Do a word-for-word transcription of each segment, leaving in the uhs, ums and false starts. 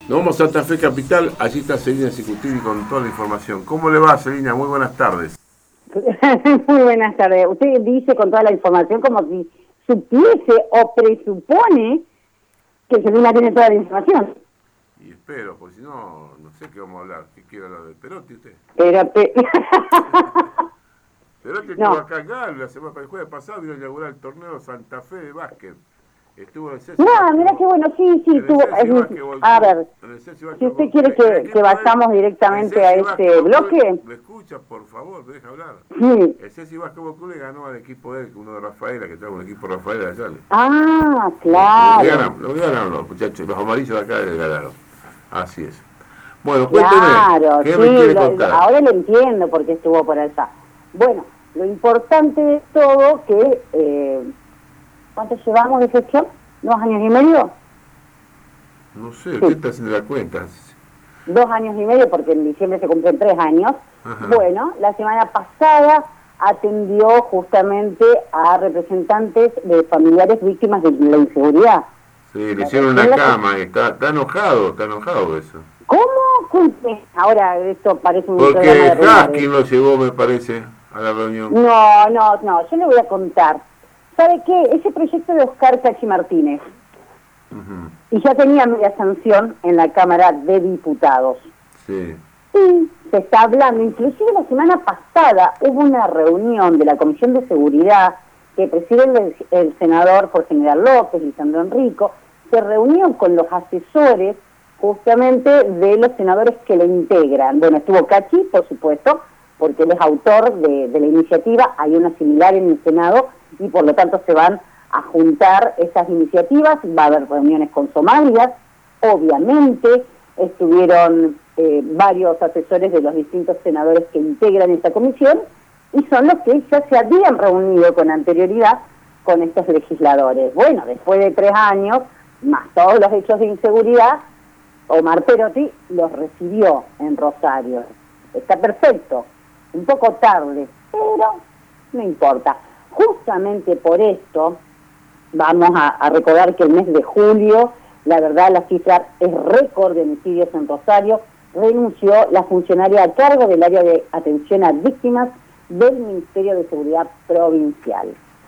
Nos vamos a Santa Fe Capital, allí está Celina Sicutini con toda la información. ¿Cómo le va, Celina? Muy buenas tardes. Muy buenas tardes. Usted dice con toda la información como si supiese o presupone que Celina tiene toda la información. Y espero, porque si no, no sé qué vamos a hablar. ¿Qué quiere hablar de Perotti usted? Pero te... Perotti no. estuvo acá en Gal, la semana el jueves pasado vino a inaugurar el torneo Santa Fe de básquet. Estuvo en el Ceci. No, mira qué bueno, sí, sí, estuvo. A ver, si usted quiere que, que vayamos directamente a este bloque. ¿Me escucha, por favor? ¿Me deja hablar? Sí. El Ceci Básquetbol Club le ganó al equipo de él, uno de Rafaela, que trae un equipo de Rafaela allá. Ah, claro. Le ganaron, lo ganaron los muchachos, los amarillos de acá le ganaron. Así es. Bueno, cuénteme, claro, ¿qué sí, me quiere lo, contar? Ahora lo entiendo porque estuvo por allá. Bueno, lo importante de todo que... Eh, ¿Cuánto llevamos de gestión? ¿Dos años y medio? No sé, usted sí. Está haciendo la cuenta. Dos años y medio, porque en diciembre se cumplen tres años. Ajá. Bueno, la semana pasada atendió justamente a representantes de familiares víctimas de la inseguridad. Sí, le hicieron una cama, y está, está enojado, está enojado eso. ¿Cómo? Ahora esto parece un Porque Hacking lo llevó, me parece, a la reunión. No, no, no, yo le voy a contar. ¿Sabe qué? Ese proyecto de Oscar Cachi Martínez, uh-huh. y ya tenía media sanción en la Cámara de Diputados. Sí. Y se está hablando, inclusive la semana pasada hubo una reunión de la Comisión de Seguridad que preside el, el senador Jorge General López, Lisandro Enrico, se reunió con los asesores justamente de los senadores que le integran. Bueno, estuvo Cachi, por supuesto, porque él es autor de, de la iniciativa, hay una similar en el Senado, y por lo tanto se van a juntar esas iniciativas, va a haber reuniones con Somalia, obviamente estuvieron eh, varios asesores de los distintos senadores que integran esta comisión, y son los que ya se habían reunido con anterioridad con estos legisladores. Bueno, después de tres años, más todos los hechos de inseguridad, Omar Perotti los recibió en Rosario. Está perfecto, un poco tarde, pero no importa. Justamente por esto, vamos a, a recordar que el mes de julio, la verdad, la cifra es récord de homicidios en Rosario. Renunció la funcionaria a cargo del área de atención a víctimas del Ministerio de Seguridad Provincial.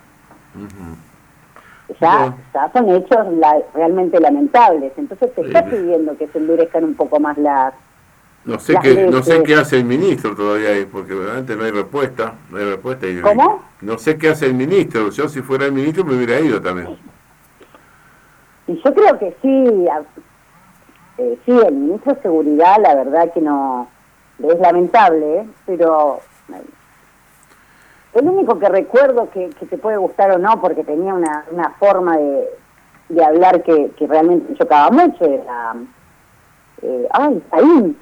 Uh-huh. Ya, bueno. ya son hechos la, realmente lamentables. Entonces se está pidiendo que se endurezcan un poco más las... No sé qué, no sé qué hace el ministro todavía ahí, porque realmente no hay respuesta, no hay respuesta. Y, ¿Cómo? No sé qué hace el ministro. Yo si fuera el ministro me hubiera ido también. Y yo creo que sí, eh, sí, el ministro de Seguridad, la verdad que no, es lamentable, ¿eh? Pero eh, el único que recuerdo que, que te puede gustar o no, porque tenía una, una forma de, de hablar que, que realmente chocaba mucho, era, eh, ay, ahí.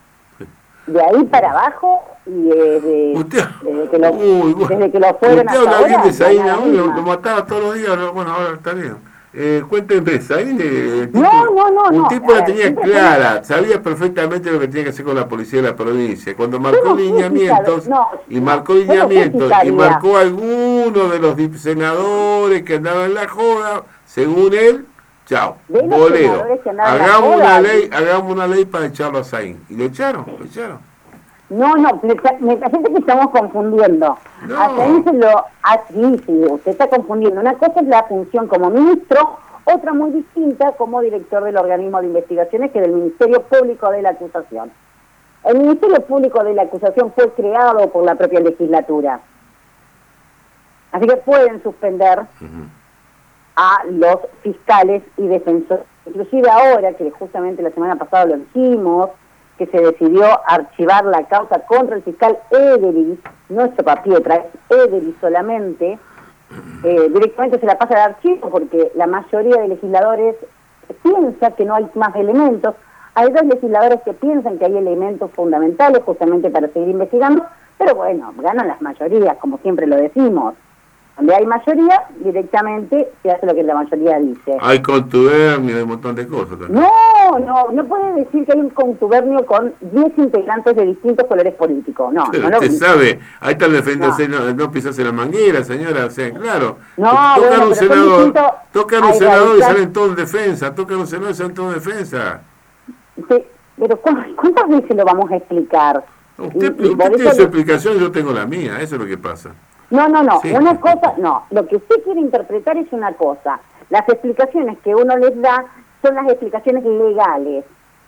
De ahí para abajo y desde, usted, desde, que, lo, uy, desde que lo fueron usted hasta habla bien ahora. De Saín, lo, lo mataba todos los días, bueno, ahora está bien. Eh, cuénteme, Saín, eh, tipo, no, no, no, un no, tipo la ver, tenía clara, sabía perfectamente lo que tenía que hacer con la policía de la provincia. Cuando marcó lineamientos, no, y marcó no, lineamientos, y marcó a alguno de los senadores que andaban en la joda, según él, chao, bolero. Hagamos una ley, hagamos una ley para echarlo a Saín. Y lo echaron, lo echaron. No, no, me, me parece que estamos confundiendo. No. A Saín se lo... Ah, sí, sí, usted está confundiendo. Una cosa es la función como ministro, otra muy distinta como director del organismo de investigaciones, que es del Ministerio Público de la Acusación. El Ministerio Público de la Acusación fue creado por la propia legislatura. Así que pueden suspender uh-huh. a los fiscales y defensores. Inclusive ahora, que justamente la semana pasada lo dijimos, que se decidió archivar la causa contra el fiscal Ederi, no es Chopapietra, es Ederi solamente, eh, directamente se la pasa al archivo porque la mayoría de legisladores piensa que no hay más elementos. Hay dos legisladores que piensan que hay elementos fundamentales justamente para seguir investigando, pero bueno, ganan las mayorías, como siempre lo decimos. Donde hay mayoría, directamente se hace lo que la mayoría dice. Hay contubernio, hay un montón de cosas también. No, no, no puede decir que hay un contubernio con diez integrantes de distintos colores políticos. No, pero no usted lo... sabe, ahí está defendiéndose, no, no, no pisarse la manguera, señora, o sea, claro. No, tocan bueno, un senador, distinto... tocan un senador y salen todos en defensa, tocan un senador y salen todos en defensa. Sí, pero ¿cuántas veces lo vamos a explicar? Usted, y, y usted tiene su explicación, yo tengo la mía, eso es lo que pasa. No, no, no, sí. Una cosa, no, lo que usted quiere interpretar es una cosa. Las explicaciones que uno les da son las explicaciones legales.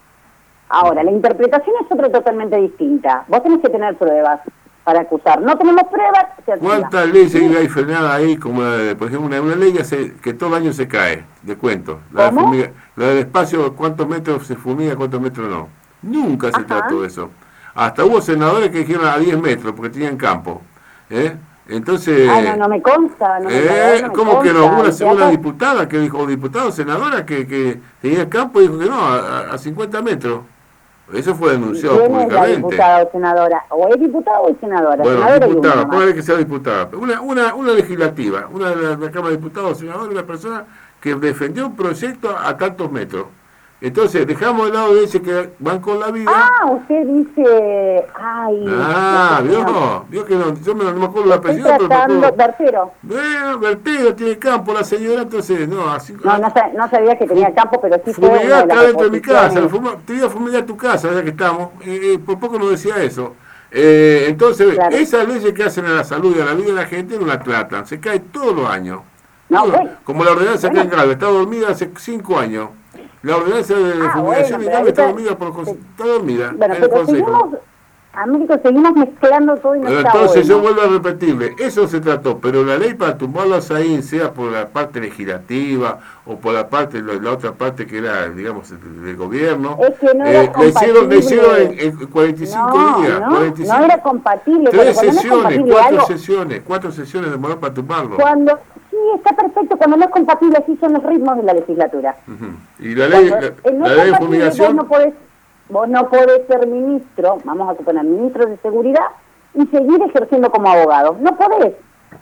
Ahora, la interpretación es otra totalmente distinta. Vos tenés que tener pruebas para acusar. No tenemos pruebas, se activa. ¿Cuántas leyes sí. hay frenadas ahí? Como la de, por ejemplo, una, una ley que, se, que todo el año se cae, de cuento. La, de fumiga, la del espacio, cuántos metros se fumiga, cuántos metros no. Nunca se Ajá. trató de eso. Hasta hubo senadores que dijeron a diez metros porque tenían campo. ¿Eh? Entonces... Ah, no, no me consta. No me eh, no me ¿Cómo consta, que no? Una, una diputada que dijo, diputada, senadora, que, que tenía campo y dijo que no, a, a cincuenta metros. Eso fue denunciado ¿Quién públicamente. Es la diputada o senadora? ¿O es diputada o es senadora? Bueno, senadora diputada, póngale que sea diputada. Una, una, una legislativa, una de la, de la Cámara de Diputados o senadora, una persona que defendió un proyecto a tantos metros. Entonces, dejamos de lado de ese que van con la vida. Ah, usted dice... Ay, ah, vio, no, vio que no, yo me, no me acuerdo la presidenta, pero me acuerdo. Bertero. Bueno, Bertero tiene campo, la señora, entonces, no, así... No, no, no sabía que tenía campo, pero sí fue fumigar acá dentro de mi casa, fuma, te iba a fumigar tu casa, ya que estamos, eh, eh, por poco nos decía eso. Eh, entonces, claro. Esas leyes que hacen a la salud y a la vida de la gente no la tratan, se cae todos los años. No, todo, bueno, como la ordenanza bueno. que en Galvez, está dormida hace cinco años. La ordenanza de ah, fumigación bueno, y está dormida por sí. está dormida bueno, en el pero Consejo. Seguimos, Américo, seguimos mezclando todo y no pero está entonces bueno. yo vuelvo a repetirle, eso se trató, pero la ley para tumbarlos ahí, sea por la parte legislativa o por la parte, la, la otra parte que era, digamos, del gobierno, es que no eh, le hicieron, le hicieron en, en cuarenta y cinco no, días, no, cuarenta y cinco, no era compatible. Tres sesiones, no compatible cuatro algo, sesiones, cuatro sesiones demoró para tumbarlo. Cuando sí, está perfecto, cuando no es compatible, así son los ritmos de la legislatura. Uh-huh. Y la ley, cuando, la, no la ley de fumigación... Vos no, podés, vos no podés ser ministro, vamos a suponer, ministro de Seguridad, y seguir ejerciendo como abogado. No podés.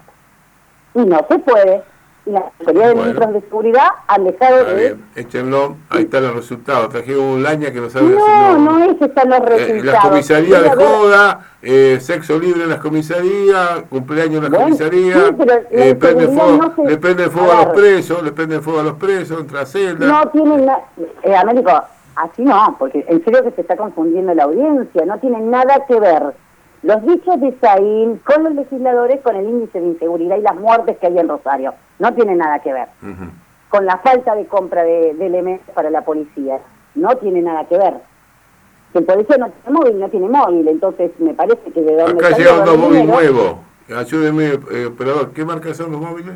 Y no se puede. Y la mayoría de bueno. ministros de Seguridad han dejado está de... Bien. Échenlo, ahí están los resultados. Trajeron un laña que no sabe No, hacer, no, no es que están los resultados. Eh, las comisarías de joda, eh, sexo libre en las comisarías, cumpleaños en las bueno, comisarías, sí, eh, prende fuego, no se... le prenden fuego a, a los presos, le prenden fuego a los presos, entra celda. No tienen nada... Eh, Américo, así no, porque en serio que se está confundiendo la audiencia, no tiene nada que ver los dichos de Saín con los legisladores, con el índice de inseguridad y las muertes que hay en Rosario. No tiene nada que ver. Uh-huh. Con la falta de compra de, de elementos para la policía. No tiene nada que ver. Si el policía no tiene móvil, no tiene móvil. Entonces me parece que de donde... Acá llega un móvil nuevo. Ayúdeme, eh, operador. ¿Qué marca son los móviles?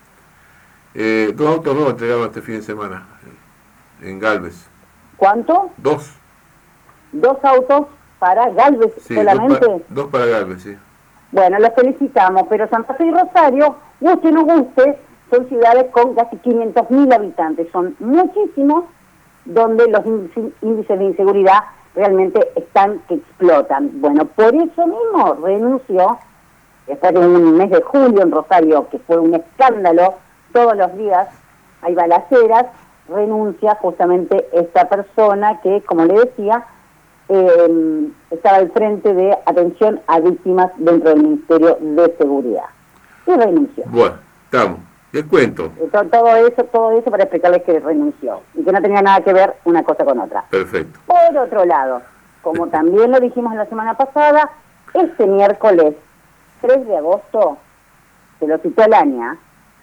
Eh, dos autos nuevos entregaron este fin de semana. En Galvez. ¿Cuánto? Dos. Dos autos para Galvez sí, solamente. Dos, pa dos para Galvez, sí. Bueno, los felicitamos, pero Santa Fe y Rosario, guste o no guste, son ciudades con casi quinientos mil habitantes. Son muchísimos donde los índices de inseguridad realmente están que explotan. Bueno, por eso mismo renunció, después de un mes de julio en Rosario, que fue un escándalo, todos los días hay balaceras, renuncia justamente esta persona que, como le decía, eh, estaba al frente de atención a víctimas dentro del Ministerio de Seguridad. Y renunció. Bueno, estamos. Les cuento. Todo, todo eso todo eso para explicarles que renunció y que no tenía nada que ver una cosa con otra. Perfecto. Por otro lado, como también lo dijimos la semana pasada, este miércoles tres de agosto, se lo citó el ANIA,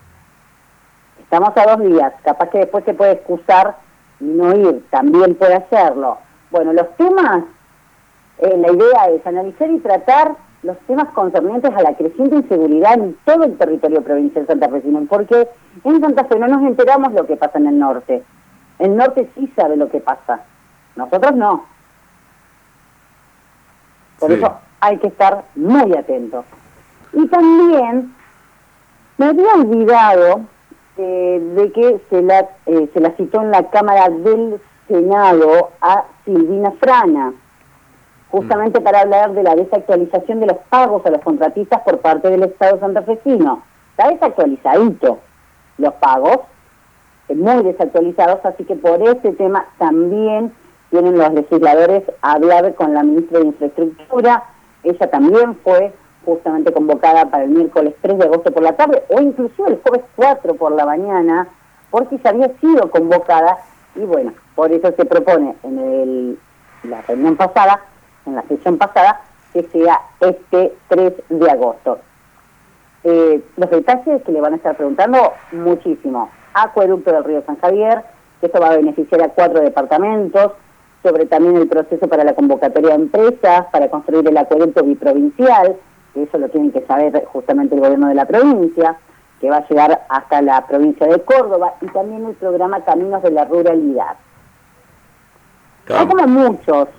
estamos a dos días, capaz que después se puede excusar y no ir, también puede hacerlo. Bueno, los temas, eh, la idea es analizar y tratar los temas concernientes a la creciente inseguridad en todo el territorio provincial santafesino, porque en Santa Fe no nos enteramos lo que pasa en el norte. El norte sí sabe lo que pasa, nosotros no. Por sí. eso hay que estar muy atentos. Y también me había olvidado eh, de que se la, eh, se la citó en la Cámara del Senado a Silvina Frana, justamente para hablar de la desactualización de los pagos a los contratistas por parte del Estado santafesino. Está desactualizadito los pagos, muy desactualizados, así que por ese tema también tienen los legisladores a hablar con la ministra de Infraestructura. Ella también fue justamente convocada para el miércoles tres de agosto por la tarde, o inclusive el jueves cuatro por la mañana, porque ya había sido convocada, y bueno, Por eso se propone en el, la reunión pasada, en la sesión pasada, que sea este tres de agosto. Eh, los detalles que le van a estar preguntando, muchísimo. Acueducto del Río San Javier, que esto va a beneficiar a cuatro departamentos, sobre también el proceso para la convocatoria de empresas, para construir el acueducto biprovincial, que eso lo tienen que saber justamente el gobierno de la provincia, que va a llegar hasta la provincia de Córdoba, y también el programa Caminos de la Ruralidad. Hay como muchos.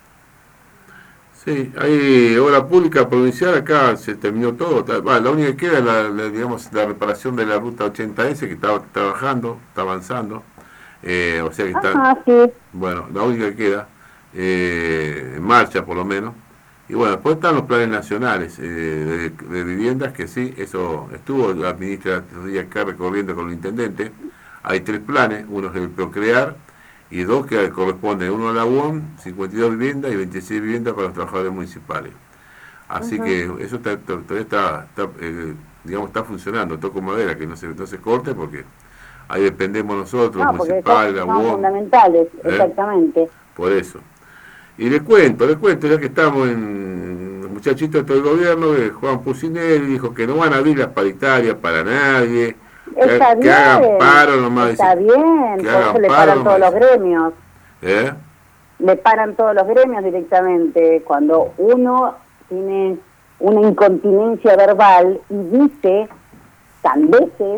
Sí, hay obra pública provincial, acá se terminó todo. Bueno, la única que queda es la, la, digamos, la reparación de la ruta ochenta ese, que está trabajando, está avanzando. Eh, o sea que está, Ajá, sí. bueno, la única que queda, eh, en marcha por lo menos. Y bueno, después están los planes nacionales eh, de, de viviendas, que sí, eso estuvo la ministra acá recorriendo con el intendente. Hay tres planes, uno es el Procrear, y dos que corresponden, uno a la U O M, cincuenta y dos viviendas y veintiséis viviendas para los trabajadores municipales. Así uh-huh. que eso está, todavía está, está eh, digamos, está funcionando, toco madera, que no se, no se corte, porque ahí dependemos nosotros, no, municipal, la U O M. Son fundamentales, ¿eh? Exactamente. Por eso. Y les cuento, les cuento, ya que estamos en los muchachitos de todo el gobierno, que Juan Pucinelli dijo que no van a abrir las paritarias para nadie, está que, bien, que hagan paro nomás. Está dice, bien, por eso le paran todos los gremios. ¿Eh? Le paran todos los gremios directamente. Cuando uno tiene una incontinencia verbal y dice tan veces,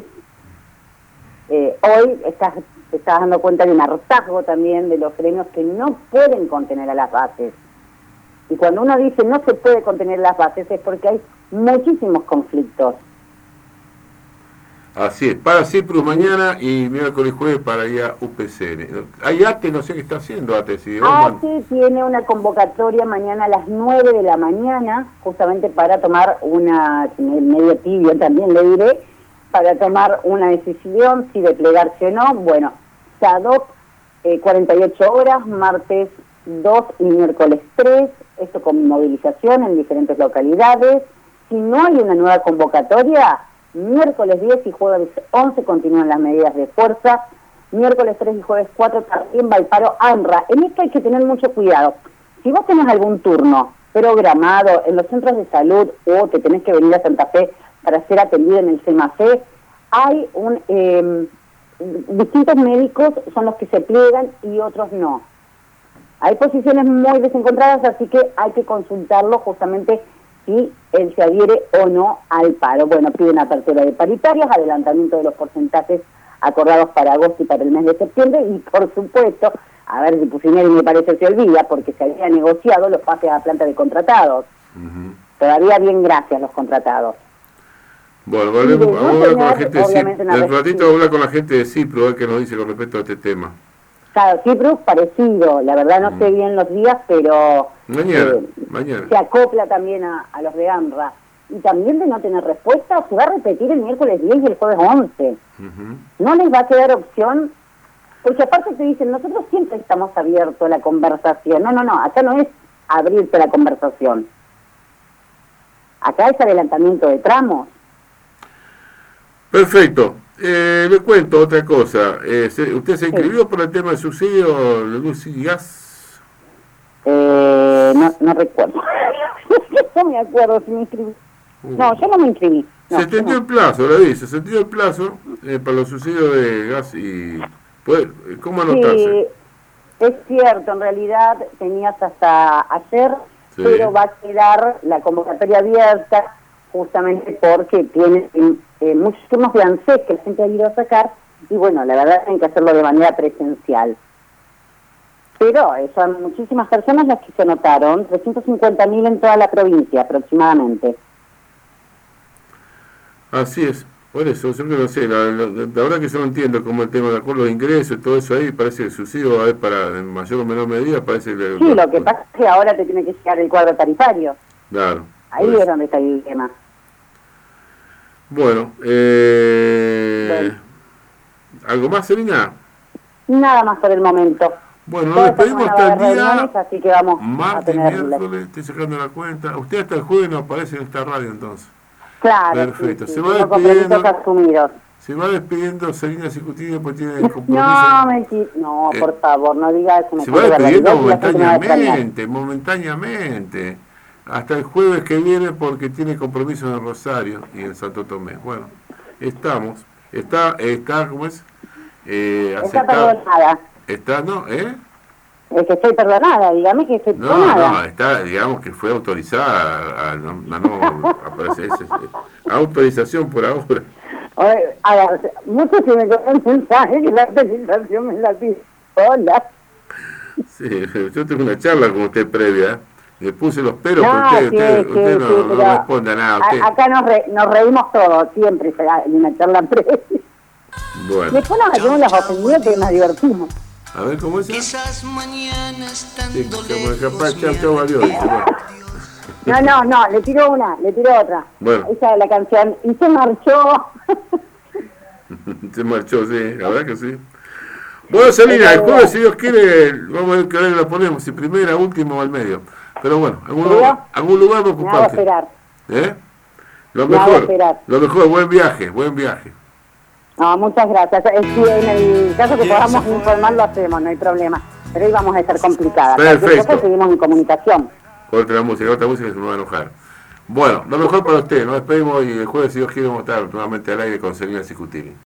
eh, hoy estás, te estás dando cuenta de un hartazgo también de los gremios que no pueden contener a las bases. Y cuando uno dice no se puede contener las bases es porque hay muchísimos conflictos. Así es, para Ciprus mañana y miércoles y jueves para ir a U P C N. Hay A T E, no sé qué está haciendo A T E. Si A T E tiene una convocatoria mañana a las nueve de la mañana, justamente para tomar una, medio tibio también le diré, para tomar una decisión, si de plegarse o no. Bueno, S A D O P, eh, cuarenta y ocho horas, martes dos y miércoles tres, esto con movilización en diferentes localidades. Si no hay una nueva convocatoria, miércoles diez y jueves once continúan las medidas de fuerza, miércoles tres y jueves cuatro también va el paro ANRA. En esto hay que tener mucho cuidado. Si vos tenés algún turno programado en los centros de salud o te tenés que venir a Santa Fe para ser atendido en el SEMAFE, hay un eh, distintos médicos son los que se pliegan y otros no. Hay posiciones muy desencontradas, así que hay que consultarlo justamente si él se adhiere o no al paro. Bueno, piden apertura de paritarias, adelantamiento de los porcentajes acordados para agosto y para el mes de septiembre, y por supuesto, a ver si Pucinelli me parece se olvida, porque se había negociado los pases a planta de contratados. Uh-huh. Todavía bien gracias los contratados. Bueno, volvemos, vamos a hablar con la gente de Cipro. El ratito vamos a hablar con la gente de Cipro, a ver qué nos dice con respecto a este tema. Claro, Cipro parecido, la verdad no mm. sé bien los días, pero mañana, eh, mañana. se acopla también a, a los de ANRA. Y también de no tener respuesta, se va a repetir el miércoles diez y el jueves once. Uh-huh. No les va a quedar opción, porque aparte te dicen, nosotros siempre estamos abiertos a la conversación. No, no, no, acá no es abrirte a la conversación. Acá es adelantamiento de tramos. Perfecto. Eh, le cuento otra cosa. Eh, se, ¿Usted se inscribió sí. por el tema del subsidio de luz y gas? Eh, no, no recuerdo. No me acuerdo si me inscribí. Uh. No, yo no me inscribí. No, se extendió no. el plazo, le dice, se extendió el plazo eh, para los subsidios de gas y... ¿puede, ¿Cómo anotarse? Sí, es cierto, en realidad tenías hasta ayer, sí. pero va a quedar la convocatoria abierta justamente porque tiene eh, muchísimos lancés que la gente ha ido a sacar y bueno, la verdad tienen que hacerlo de manera presencial. Pero eh, son muchísimas personas las que se anotaron, trescientos cincuenta mil en toda la provincia aproximadamente. Así es, por eso, yo no sé, la, la, la verdad que yo no entiendo cómo el tema de acuerdo de ingresos y todo eso ahí, parece que el subsidio va a haber para, en mayor o menor medida, parece que... Sí, lo que pasa es que ahora te tiene que llegar el cuadro tarifario. Claro. Ahí es donde está el tema. Bueno, eh... bueno. ¿algo más, Selina? Nada más por el momento. Bueno, nos despedimos hasta el día así que vamos martes, miércoles, estoy sacando la cuenta. Usted hasta el jueves no aparece en esta radio entonces. Claro, perfecto. Sí, sí, se va despidiendo. Asumidos. Se va despidiendo Selina Cicutini porque tiene compromiso. No, mentira. No, eh, por favor, no digas eso. Se va despidiendo momentáneamente, momentáneamente. Hasta el jueves que viene porque tiene compromiso en el Rosario y en Santo Tomé. Bueno, estamos. Está, está, ¿cómo es? Eh, está perdonada. Está, ¿no? ¿Eh? Es que estoy perdonada, dígame que estoy no, perdonada. No, está, digamos que fue autorizada a, a, no, a no aparecer, es, es, autorización por ahora. Oye, a ver, muchos que me cogen mensaje que la autorización me la pide. Hola. Sí, yo tengo una charla con usted previa, le puse los pelos, no, porque usted, sí, usted, sí, usted no, sí, no responde a nada. Usted... A, acá nos, re, nos reímos todos, siempre en una charla previa. Bueno. Después nos hacemos las ofendidas que nos divertimos. A ver, ¿cómo es eso? Esas mañanas tan sí, capaz chao valió, dice, bueno. No, no, no, le tiro una, le tiro otra. Bueno. Esa es la canción. Y se marchó. Se marchó, sí, la verdad que sí. Bueno, Selina, el jueves, si Dios quiere, vamos a ver qué hora la ponemos, si primera, última o al medio. Pero bueno, algún lugar, algún lugar va a ocupar. Nada a esperar. ¿Eh? Lo Nada mejor, esperar. lo mejor, buen viaje, buen viaje. No, muchas gracias. Si en el caso que podamos informar, lo hacemos, no hay problema. Pero hoy vamos a estar complicadas. Perfecto. Seguimos en comunicación. Corte la música, otra música se me va a enojar. Bueno, lo mejor para usted, nos despedimos y el jueves, si Dios quiere, vamos a estar nuevamente al aire con Selina Cicutini.